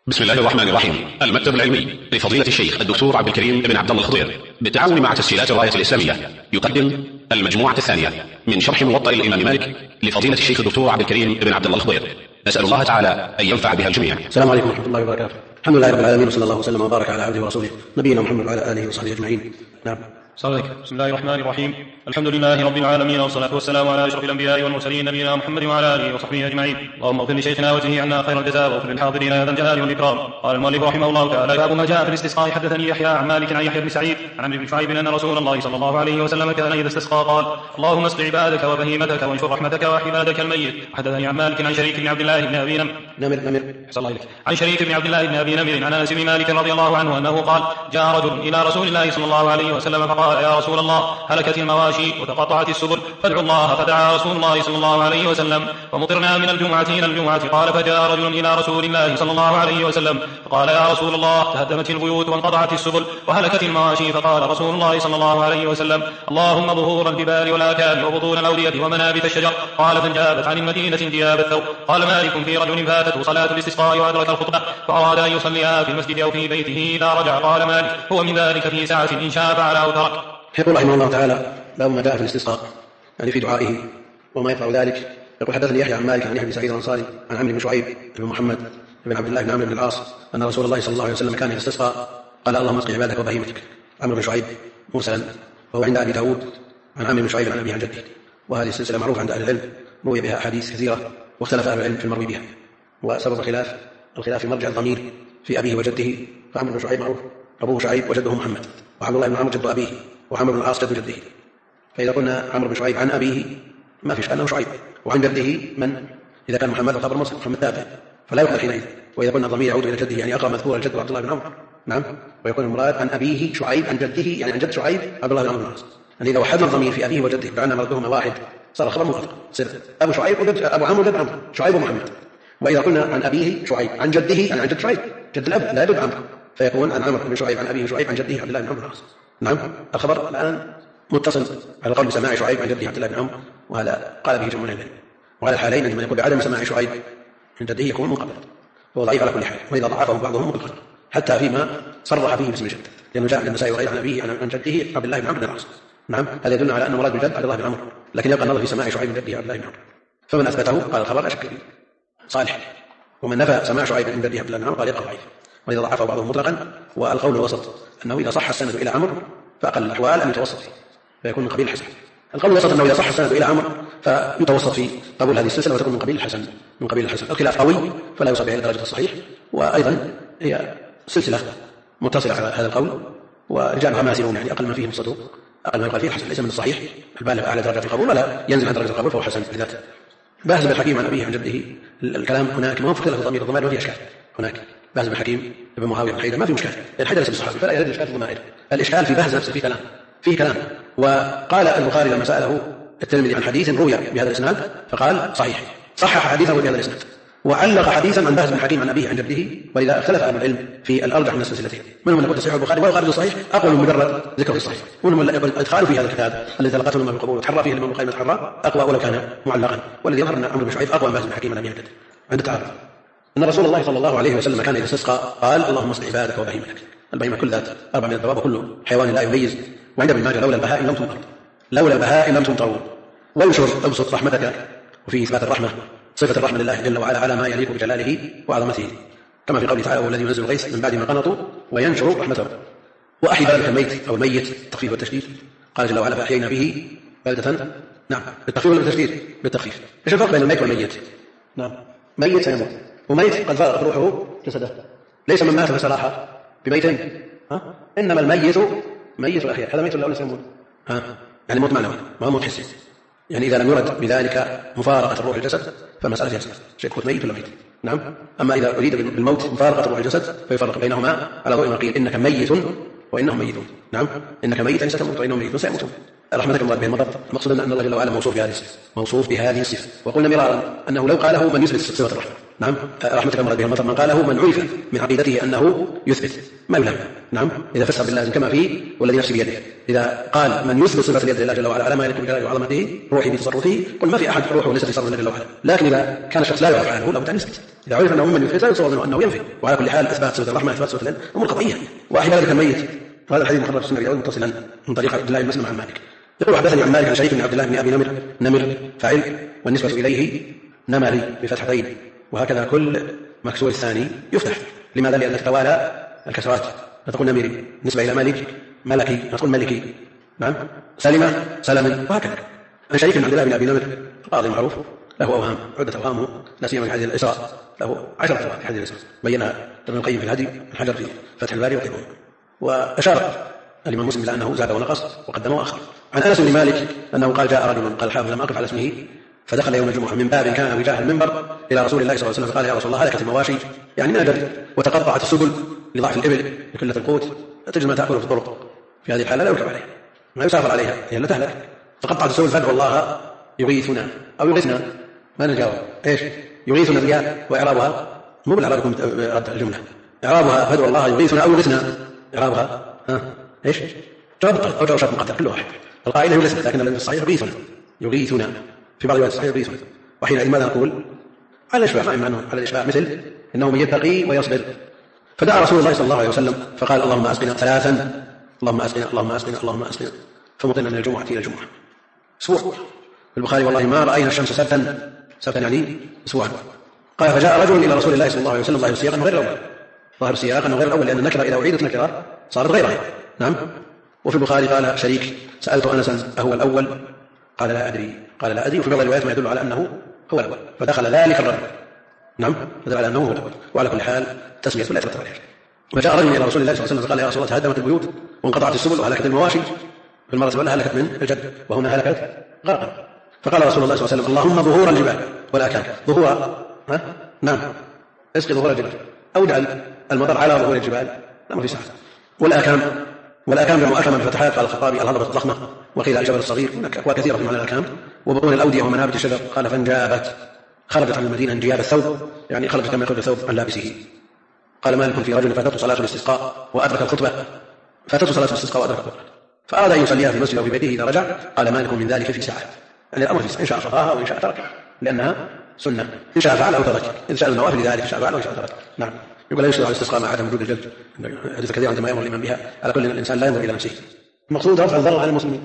بسم الله الرحمن الرحيم. المكتب العلمي لفضيلة الشيخ الدكتور عبد الكريم بن عبد الله الخضير بالتعاون مع تسجيلات الراية الإسلامية يقدم المجموعة الثانية من شرح موطأ الإمام مالك لفضيلة الشيخ الدكتور عبد الكريم بن عبد الله الخضير. نسأل الله تعالى أن ينفع بها الجميع. السلام عليكم ورحمة الله وبركاته. الحمد لله رب العالمين، وصلى الله وسلم وبارك على عبده ورسوله نبينا محمد وعلى آله وصحبه أجمعين. نعم. بسم الله الرحمن الرحيم. الحمد لله رب العالمين، والصلاة والسلام على أشرف الأنبياء والمرسلين نبينا محمد وعلى آله وصحبه أجمعين. اللهم اغفر لشيخنا وجزه عنا خير الجزاء، واغفر للحاضرين يا ذا الجلال والإكرام. قال المؤلف رحمه الله تعالى: باب ما جاء في الاستسقاء. حدثني يحيى عن مالك عن يحيى بن سعيد عن عمرو بن شعيب أن رسول الله صلى الله عليه وسلم كان إذا استسقى قال: اللهم اسق عبادك وبهيمتك وانشر رحمتك وعبادك الميت. حدثني عن مالك عن شريك بن عبد الله بن أبي عن شريك بن عبد الله بن أبي نمر عن أنس بن مالك رضي الله عنه أنه قال: جاء رجل إلى رسول الله صلى الله عليه وسلم فقال: يا رسول الله، هلكت المواشي وتقطعت السبل فادعوا الله. فدعا رسول الله صلى الله عليه وسلم فمطرنا من الجمعة إلى الجمعة. قال: فجاء رجل إلى رسول الله صلى الله عليه وسلم فقال: يا رسول الله، تهدمت البيوت وانقطعت السبل وهلكت المواشي. فقال رسول الله صلى الله عليه وسلم: اللهم ظهور الجبال والآكام وبطون الأودية ومنابت الشجر. قال: فانجابت عن المدينة انجياب الثوب. قال مالك: في رجل فاتته صلاة الاستسقاء وأدرك الخطبة فأراد أن يصليها في المسجد أو في بيته إذا رجع. قال مالك: هو من ذلك في ساعة إن شاء فعل أو ترك. يقول رحمه الله تعالى: باب ما جاء في الاستسقاء، يعني في دعائه وما يطلع ذلك. يقول: حدثني يحيى عن مالك عن يحيى بن سعيد الأنصاري عن عمرو بن شعيب بن محمد بن عبد الله بن عمرو بن العاص أن رسول الله صلى الله عليه وسلم كان إذا استسقى قال: اللهم اسق عبادك وبهيمتك. عمرو بن شعيب مرسلا، وهو عند أبي داود عن عمرو بن شعيب عن أبيه عن جده، وهذه السلسلة معروفة عند أهل العلم، روي بها أحاديث كثيرة واختلف أهل العلم في المروي بها. وسبب الخلاف في مرجع الضمير في أبيه وجده. فعمرو بن شعيب معروف أبوه شعيب وجده محمد، وعبد الله بن عمرو جد أبيه، وعمرو بن العاص جد جده. فإذا قلنا عمرو بن شعيب عن أبيه ما في إشكال أنه شعيب، وعن جده من؟ إذا كان محمد وخبر مصر محمد تابع فلا يقبل حينئذ. وإذا قلنا الضمير يعود إلى جده يعني أقرب مذكور الجد عبد الله بن عمرو، نعم، ويكون المراد عن أبيه شعيب عن جده يعني عن جد شعيب عبد الله بن عمرو بن العاص. يعني إذا وحدنا الضمير في أبيه وجده فعلنا مردهما واحد صار الخبر مغلق، صير أبو شعيب وجد أبو عمرو وجد عمرو، شعيب ومحمد. وإذا قلنا عن أبيه شعيب عن جده يعني عن جد شعيب جد الأب لا يجد عمرو، فيكون عن عمرو بن شعيب عن أبيه شعيب عن جده عبد الله بن عمرو بن العاص. نعم، الخبر الآن متصل على قول سماع شعيب عن جده عبد الله بن عمرو، وهذا قال به جمهور العلم. وعلى الحالين من يقول بعدم سماع شعيب عن جده يكون منقطع، هو ضعيف على كل حال، وإذا ضعفه بعضهم مطلقا حتى فيما صرح فيه باسم الجد، لأنه جاء عند النسائي وغيره عن أبيه عن جده عبد الله بن عمرو بن العاص. نعم، هذا يدل على أن مراد بالجد عبد الله بن عمرو، لكن يبقى النظر في سماع شعيب عن جده عبد الله بن عمرو. فمن أثبته قال الخبر أشك صالح، ومن نفى سماع شعيب عن جده عبد الله بن عمرو قال يبقى ضعيف، وإذا ضعفه بعضهم مطلقا. والقول الوسط أنه إذا صح السند إلى عمرو فأقل الأحوال أن يتوسط فيه فيكون من قبيل الحسن. القول الوسط أنه إذا صح السند إلى عمرو فيتوسط في قبول هذه السلسلة وتكون من قبيل الحسن. الخلاف قوي فلا يوصل بها إلى درجة الصحيح، وأيضا هي سلسلة متصلة على هذا القول، ورجالها ماسرون يعني أقل ما فيه الصدوق، أقل ما يقال فيه الحسن، ليس من الصحيح البالغ أعلى درجة القبول ولا ينزل عن درجة القبول فهو حسن بذاته. باز بن الحكيم عن أبيه عن جده، الكلام هناك ما هو في اختلاف الضمير ما فيه إشكال. هناك باز بن الحكيم ابن معاوية بن حيدر ما فيه مشكلة، لأن حيدر ليس بالصحابي فلا يرد الإشكال في الضمائر. الإشكال في باز نفسه فيه كلام. وقال البخاري لما سأله الترمذي عن حديث روي بهذا الإسناد فقال صحيح، صحح حديثه بهذا الإسناد، وعلق حديثا عن باز بن الحكيم عن أبيه عن جده. ولذا اختلف أهل العلم في الأرجح من السلسلتين، منهم من يقول تصحيح البخاري والخارج الصحيح أقوى من مجرد ذكر الصحيح، ومنهم من يقول إدخاله في هذا الكتاب الذي تلقته لما بالقبول وتحرى فيه الإمام البخاري من الحراء أقوى ولو كان معلقا. والذي يظهر أن عمرو بن شعيب أقوى من باز بن الحكيم عن أبيه عن جده عند التعارض. أن رسول الله صلى الله عليه وسلم كان إذا استسقى قال: اللهم اسق عبادك وبهيمتك. البهيمة كل ذات 4 من الدواب وكل حيوان لا يميز. وعند ابن ماجه: لولا البهائم لم تمطروا. وانشر ابسط رحمتك، وفيه إثبات الرحمة صفة الرحمة لله جل وعلا على ما يليق بجلاله وعظمته، كما في قوله تعالى: هو الذي ينزل الغيث من بعد ما قنطوا وينشر رحمته. وأحيي بلدك الميت أو الميت التخفيف والتشديد، قال جل وعلا: فأحيينا به بلدة. نعم، بالتخفيف ولا بالتشديد؟ بالتخفيف. ايش الفرق بين الميت والميت؟ نعم، ميت سيموت، وميت قد فارقت روحه جسده، ليس من مات فسراح بميتين، إنما الميت ميت الأحياء، هذا ميت ولا ليس يموت؟ يعني موت معنوي ما هو موت حسي، يعني إذا لم يرد بذلك مفارقة الروح الجسد فمسألة يسمى شيء ميت ولا ميت. نعم، أما إذا أريد بالموت مفارقة الروح الجسد فيفرق بينهما على ضوء ما قيل: إنك ميت وإنهم ميتون. نعم، إنك ميت ليس تموت وإنهم ميتون سيموتون. رحمتك المراد به المضر، المقصود أن الله جل وعلا موصوف بهذه الصفة. وقلنا مرارا أنه لو قاله من يثبت صفة الرحمة نعم رحمتك مرد به المطر من قاله من عرف من عقيدته أنه يثبت ما يلام. نعم إذا فسر باللازم كما فيه والذي نفسي بيده، إذا قال من يثبت صفة اليد لله جل وعلا على ما يليق بجلاله وعظمته روحه بتصرفه، قل ما في أحد روحه ليس في تصرف الله جل وعلا. لكن إذا كان الشخص لا يعرف عنه لابد أن يثبت. إذا عرف أنه ممن يثبت لا يتصور منه أنه ينفي. وعلى كل حال إثبات صفة الرحمة إثبات صفة اليد أمور قطعية. وأحيانا ذلك الميت هذا الحديث مخرج في السنة الأول متصلا من طريق عبد الله بن مسلم عن مالك يقول حدثني عن مالك عن شريك بن عبد الله بن أبي نمر فاعل والنسبة إليه نمري بفتحتين، وهكذا كل مكسور الثاني يفتح. لماذا؟ لأن تتوالى الكسرات، فتقول نمري نسبة إلى مالك ملكي، تقول ملكي نعم سلمة سلم، وهكذا. عن شريك بن عبد الله بن أبي نمر قاضي معروف له أوهام عدة أوهامه لا سيما في حديث الإسراء، له 10 أوهام في حديث الإسراء بينها ابن القيم في الهدي الحجر في فتح الباري وغيره. وأشار الإمام مسلم إلى أنه زاد ونقص وقدم وأخر. عن أنس بن مالك أنه قال جاء رجل قال الحافظ لم أقف على اسمه فدخل يوم الجمعة من باب كان وجاه المنبر إلى رسول الله صلى الله عليه وسلم فقال يا رسول الله هلكت المواشي يعني من أجل وتقطعت السبل لضعف الإبل لقلة القوت تجد ما تأكل في الطرق، في هذه الحالة لا يركب عليها ما يسافر عليها هي لا تهلك. فقطعت السبل فادعوا الله يغيثنا أو يغيثنا ما نجاوب إيش يغيثنا الرياء وإعرابها مو بالإعرابكم رد الجملة إعرابها فادعوا الله يغيثنا أو يغيثنا إعرابها إيش جواب أو جواب شرط مقدر كل واحد. القائل يغيثنا لكن الذي الصحيح يغيثنا في بعض الروايات الصحيح يغيثنا. وحينئذ ماذا نقول؟ على الإشباع نعم عنه على الإشباع مثل إنه من يتقي ويصبر. فدعا رسول الله صلى الله عليه وسلم فقال اللهم أسقنا ثلاثا اللهم أسقنا اللهم أسقنا اللهم أسقنا فمطرنا من الجمعة إلى الجمعة أسبوع. في البخاري والله ما رأينا الشمس سبتا يعني أسبوعا. قال فجاء رجل إلى رسول الله صلى الله عليه وسلم ظاهر سياقا غير الأول ظاهر سياقا غير الأول لأن النكرة إذا أعيدت نكرة صارت غيرها نعم. وفي البخاري قال شريك سألت أنسا أهو الأول قال لا أدري وفي بعض الروايات ما يدل على أنه هو الأول فدخل ذلك الرجل نعم فدل على أنه هو الأول. وعلى كل حال تسمية لا يترتب عليها. وجاء رجل إلى رسول الله صلى الله عليه وسلم فقال يا رسول الله تهدمت البيوت وانقطعت السبل وهلكت المواشي. في المرة الأولى هلكت من الجد وهنا هلكت غرقا. فقال رسول الله صلى الله عليه وسلم اللهم ظهور الجبال والأكام ظهور نعم اسقي ظهور الجبال أو اجعل المطر على ظهور الجبال لا ما في ساعة. والأكام جمع أكما بفتحات قال الخطابي الهضبة الضخمة وقيل الجبل الصغير هناك أقوال كثيرة في معنى الأكام. وبطون الأودية ومنابت الشجر قال فانجابت خرجت عن المدينة انجياب الثوب يعني خرجت كما يخرج الثوب عن لابسه. قال مالك في رجل فاتته صلاة الاستسقاء وأدرك الخطبة فأراد أن يصليها في المسجد أو في بيته إذا رجع قال مالك من ذلك في ساعة يعني الأمر في ساعة إن شاء قضاها وإن شاء ترك لأنها سنة إن شاء فعل أو ترك إن شاء النوافل لذلك إن شاء فعل وإن شاء ترك نعم. يقول لا يشرع الاستسقاء مع عدم وجود الجلد حديث كثير عندما يأمر الإمام بها على كل الإنسان لا ينظر إلى نفسه. المقصود رفع الضرر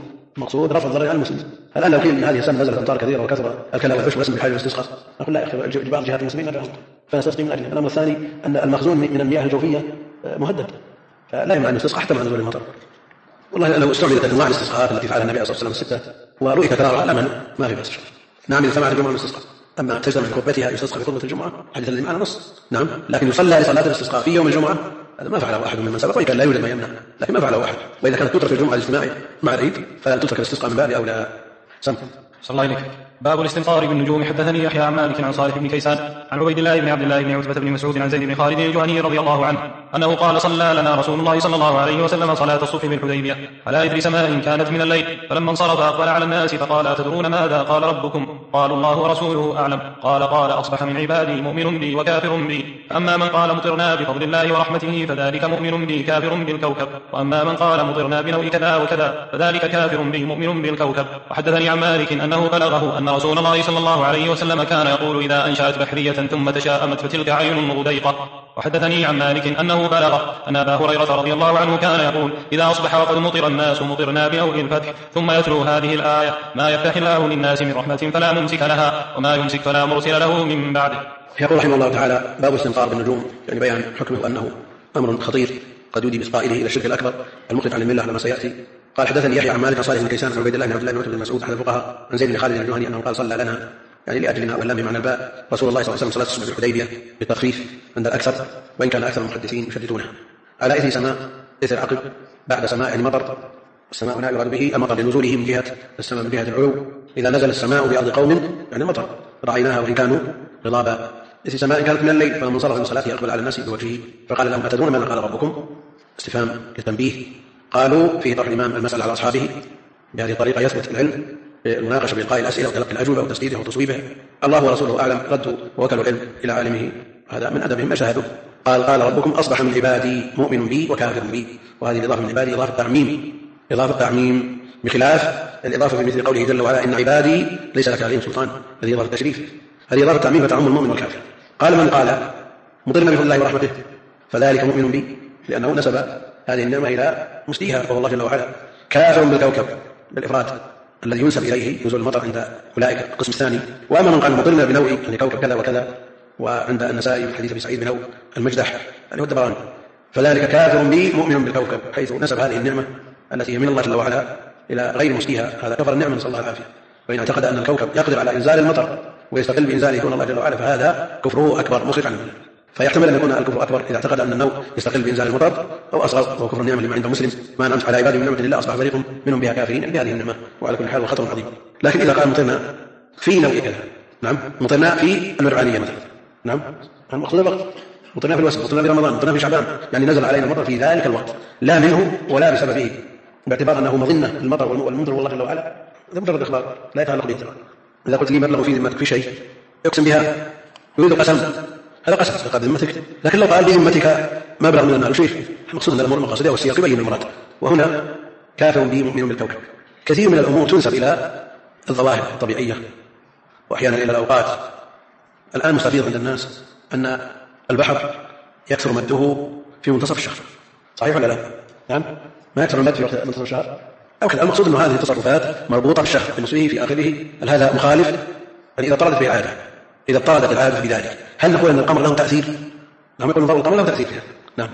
على المسلمين. الآن لو قيل إن هذه السنة نزلت أمطار كثيرة وكثر الكلام والعشب ورسم بحاجة الاستسقاء نقول لا يا أخي بعض جهات المسلمين ندعهم فنستسقي من أجله. الأمر الثاني أن المخزون من المياه الجوفية مهدد فلا يمنع أن يستسقى حتى مع نزول المطر. والله لو استعملت أنواع الاستسقاءات التي فعلها النبي صلى الله عليه وسلم الستة ورؤية تكرارها الأمن ما في بأس. نعم إذا سمعت الجمعة الاستسقاء أما تجتمع في خطبتها يستسقى في خطبة الجمعة حديث الذي معنا نص نعم. لكن يصلى لصلاة الاستسقاء في يوم الجمعة هذا ما فعله أحد ممن سبق وكان لا يوجد ما يمنع لكن ما فعله أحد. وإذا كانت تترك الجمعة الاجتماعي مع العيد فلا تترك الاستسقاء من باب أولى. صلى الله عليك. باب الاستمطار بالنجوم. حدثني يحيى عن مالك عن صالح بن كيسان عن عبيد الله بن عبد الله بن عتبة بن مسعود عن زيد بن خالد الجهني رضي الله عنه أنه قال صلى لنا رسول الله صلى الله عليه وسلم صلاة الصبح بالحديبية على إثر سماء كانت من الليل فلما انصرف أقبل على الناس فقال أتدرون ماذا قال ربكم؟ قالوا الله ورسوله أعلم. قال أصبح من عبادي مؤمن بي وكافر بي أما من قال مطرنا بفضل الله ورحمته فذلك مؤمن بي كافر بالكوكب وأما من قال مطرنا بنوء كذا وكذا فذلك كافر بي مؤمن بالكوكب. وحدثني عن مالك أنه بلغه أن رسول الله صلى الله عليه وسلم كان يقول إذا أنشأت بحرية ثم تشاءمت فتلك عين مغديقة. وحدثني عن مالك أنه بلغ أن أبا هريرة رضي الله عنه كان يقول إذا أصبح وقد مطر الناس مطرنا بنوء الفتح ثم يتلو هذه الآية ما يفتح الله للناس من رحمة فلا ممسك لها وما يمسك فلا مرسل له من بعده. يقول رحمه الله تعالى باب الاستمطار بالنجوم يعني بيان حكمه وأنه أمر خطير قد يودي بإسقائه إلى الشرك الأكبر المخرج عن الملة على ما سيأتي. قال حدثني يحيى عن مالك عن صالح بن كيسان عن عبيد الله بن عبد الله بن عتبة بن مسعود أحد الفقهاء عن زيد بن خالد الجهني أنه قال صلى لنا يعني لأجلنا واللام بمعنى الباء رسول الله صلى الله عليه وسلم صلاة الصبح بالحديبية بالتخفيف عند الأكثر وإن كان أكثر المحدثين يشددونها على إثر سماء إثر عقب بعد سماء يعني مطر. السماء هنا يراد به المطر لنزوله من جهة السماء من جهة العلو. إذا نزل السماء بأرض قوم يعني مطر رأيناها وإن كانوا غضابا. إثر سماء كانت من الليل فلما انصرف من صلاته أقبل على الناس بوجهه فقال لهم أتدرون ماذا قال ربكم؟ استفهام للتنبيه. قالوا فيه طرح الإمام المسألة على أصحابه بهذه الطريقة يثبت العلم المناقشة بإلقاء الأسئلة وتلقي الأجوبة وتسديدها وتصويبها. الله ورسوله أعلم، ردوا ووكلوا العلم إلى عالمه، هذا من أدبهم ما شاهدوا. قال ربكم أصبح من عبادي مؤمن بي وكافر بي. وهذه الإضافة من عبادي إضافة تعميم بخلاف الإضافة في مثل قوله جل وعلا إن عبادي ليس لك عليهم سلطان، هذه إضافة تشريف، هذه إضافة تعميم فتعم المؤمن والكافر. قال من قال مطرنا بفضل الله ورحمته فذلك مؤمن بي، لأنه نسب هذه النعمة إلى مسديها وهو الله جل وعلا. كافر بالكوكب بالإفراد الذي ينسب إليه نزول المطر عند أولئك القسم الثاني. وأما من قال مطرنا بنوع يعني كوكب كذا وكذا، وعند النسائي حديث أبي سعيد بنوع المجدح اللي هو الدبراني، فذلك كافر بي مؤمن بالكوكب، حيث نسب هذه النعمة التي هي من الله جل وعلا إلى غير مسديها، هذا كفر النعمة نسأل الله العافية. وإن اعتقد أن الكوكب يقدر على إنزال المطر ويستقل بإنزاله دون الله جل وعلا فهذا كفره أكبر مخرج عنه. فيحتمل أن يكون الكفر أكبر إذا اعتقد أن النوع يستقل بإنزال المطر، أو أصغر وهو كفر النعمة لما عند مسلم ما أنعمت على عبادي من نعمة الله أصبح فريق منهم بها كافرين بهذه النعمة. وعلى كل حال هو خطر عظيم. لكن إذا قال مطرنا في نوع كذا، نعم مطرنا في المرعانية مثلا، نعم المقصود الوقت، مطرنا في الوسط، مطرنا في رمضان، مطرنا في شعبان، يعني نزل علينا المطر في ذلك الوقت لا منه ولا بسببه، باعتبار أنه مظنة المطر والمنذر والله جل وعلا، هذا مجرد إخبار لا يتعلق به. إذا قلت لي مبلغ في ذمتك في شيء يقسم بها يريد قسم، هذا قسم في ذمتك. لكن لو قال بذمتك مبلغ من المال شيء، المقصود أن الأمور المقاصدية والسياق يبين المراد. وهنا كافر به مؤمن بالكوكب. كثير من الأمور تنسب إلى الظواهر الطبيعية وأحيانا إلى الأوقات. الآن مستفيض عند الناس أن البحر يكثر مده في منتصف الشهر، صحيح ولا لا؟ نعم، ما يكثر المد في وقت منتصف الشهر أو كذا. المقصود أن هذه التصرفات مربوطة بالشهر في نصفه في آخره. هل هذا مخالف؟ يعني إذا اضطردت به العادة، إذا اضطردت العادة في ذلك، هل نقول أن القمر له تأثير؟ نعم، يقول القمر له تأثير فيها، نعم.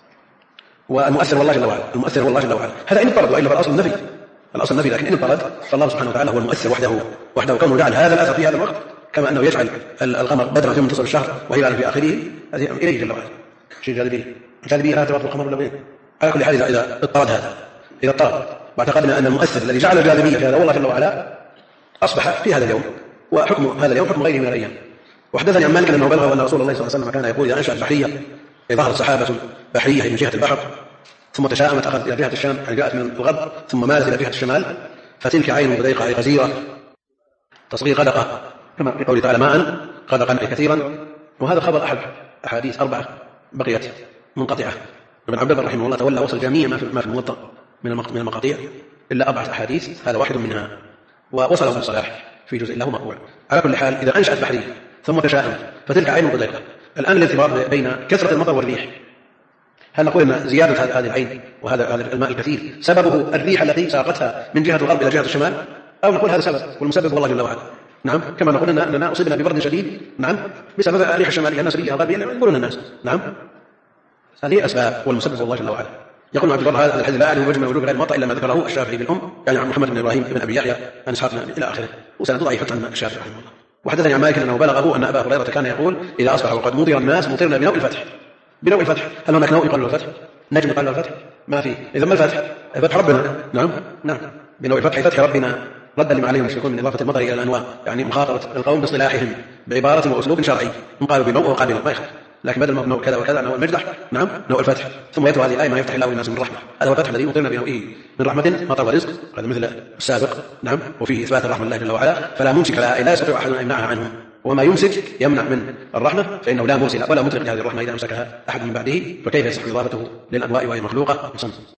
والمؤثر والله جل وعلا، المؤثر والله جل وعلا، هذا إن اضطرد، وإلا فالأصل النفي، الأصل النفي. لكن إن اضطرد فالله سبحانه وتعالى هو المؤثر وحده كونه جعل هذا الأثر في هذا الوقت، كما أنه يجعل القمر بدرا في منتصف الشهر وهلالا في آخره، هذه إليه جل وعلا. شيء جاذبية لا تبطل القمر ولا بين. على كل حال إذا اضطرد هذا، إذا اضطرد واعتقدنا أن المؤثر الذي جعل الجاذبية في هذا والله جل وعلا أصبح في هذا اليوم، وحكم هذا اليوم حكم غيره من الأيام. وحدثني عن مالك أنه بلغ أن رسول الله صلى الله عليه وسلم كان يقول إذا أنشأت بحرية، ظهرت سحابة بحرية من جهة البحر ثم تشاءمت أخذت إلى جهة الشام، يعني جاءت من الغرب ثم مالت إلى جهة الشمال، فتلك عين بضيقة أي غزيرة تصغير غدقة، كما في قوله تعالى ماء غدقا أي كثيرا. وهذا خبر أحد أحاديث 4 بقيت منقطعة. ابن عبد البر رحمه الله تولى وصل جميع ما في الموطأ من المقاطيع إلا 4 أحاديث، هذا واحد منها، ووصله ابن صلاح في جزء له مقبول. على كل حال إذا أنشأت بحرية ثم تشاءمت فتلك عين بضيقة. الآن الارتباط بين كثرة المطر والريح، هل نقول أن زيادة هذه العين وهذا الماء الكثير سببه الريح التي ساقتها من جهة الغرب إلى جهة الشمال، أو نقول هذا سبب والمسبب هو الله جل وعلا؟ نعم، كما نقول أننا أصبنا ببرد شديد، نعم، بسبب الريح الشمالية النسبية الغربية يقولون الناس، نعم، هذه الأسباب والمسبب هو الله جل وعلا. يقول عبد الله هذا الحديث لا أعلم وجه وجوب غير المطر إلا ما ذكره الشافعي بالأم، يعني عن محمد بن إبراهيم بن أبي يحيى عن إسحاق إلى آخره، وسند ضعيفة عن الشافعي رحمه الله. وحدثني عن مالك أنه بلغه أن أبا هريرة كان يقول إذا أصبح وقد مطر الناس مطرنا بنوء الفتح. بنوء الفتح، هل هناك نوء يقال له الفتح؟ نجم يقال له الفتح؟ ما في. إذا ما الفتح؟ فتح ربنا، نعم، بنوء الفتح فتح ربنا، ردا لما عليهم يشركون من إضافة المطر إلى الأنواع، يعني مخاطبة القوم باصطلاحهم بعبارة وأسلوب شرعي، هم قالوا بنوء وقابل ما يخالف، لكن بدل ما بنوء كذا وكذا نوء المجدح، نعم، نوء الفتح. ثم يتلو هذه الآية ما يفتح الله للناس من رحمة، هذا هو الفتح الذي مطرنا بنوئه من رحمة مطر ورزق، هذا مثل السابق، نعم، وفيه إثبات الرحمة لله جل وعلا، فلا ممسك لها لا يستطيع أحد أن يمنعها عنه، وما يمسك يمنع من الرحمة فإنه لا مرسل ولا مطلق لهذه الرحمة إذا أمسكها أحد من بعده، فكيف يصح إضافته للأنواع وهي مخلوقة؟